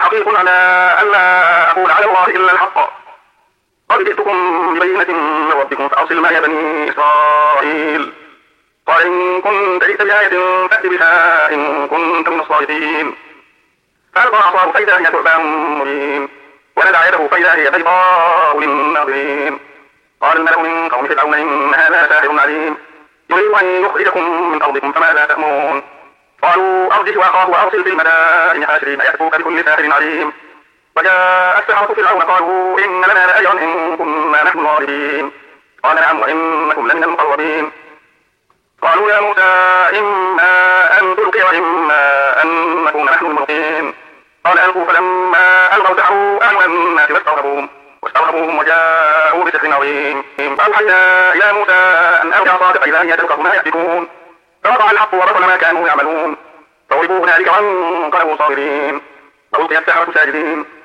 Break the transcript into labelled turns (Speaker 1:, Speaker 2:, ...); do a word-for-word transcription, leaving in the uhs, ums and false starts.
Speaker 1: حقيق على ألا أقول على الله إلا الحق. قد جئتكم ببينة من ربكم فأرسل معي بني إسرائيل. قال إن كنت جئت بآية فأت بها إن كنت من الصادقين. فألقى عصاه فإذا هي ثعبان مبين ونزع يده فإذا هي بيضاء للناظرين. قال الملأ من قوم فرعون إن هذا لساحر عليم يريد أن يخرجكم من أرضكم فماذا تأمرون. قالوا أرجه وأخاه وأرسل في المدائن حاشرين يأتوك بكل ساحر عليم. وجاء السحرة فرعون قالوا إن لنا لأجرا إن كنا نحن الغالبين. قال نعم وإنكم لمن المقربين. قالوا يا موسى إما أن تلقي وإما أن نكون نحن الملقين. قال ألقوا فلما ألقوا سحروا أعين الناس واستغربوهم واستغربوهم وجاءوا بسحر عظيم. فأوحينا إلى موسى أن ألق عصاك فإذا هي تلقف ما يأفكون. فوقع الحق وبطل ما كانوا يعملون. فغلبوا هنالك وانقلبوا صاغرين. فألقي السحرة ساجدين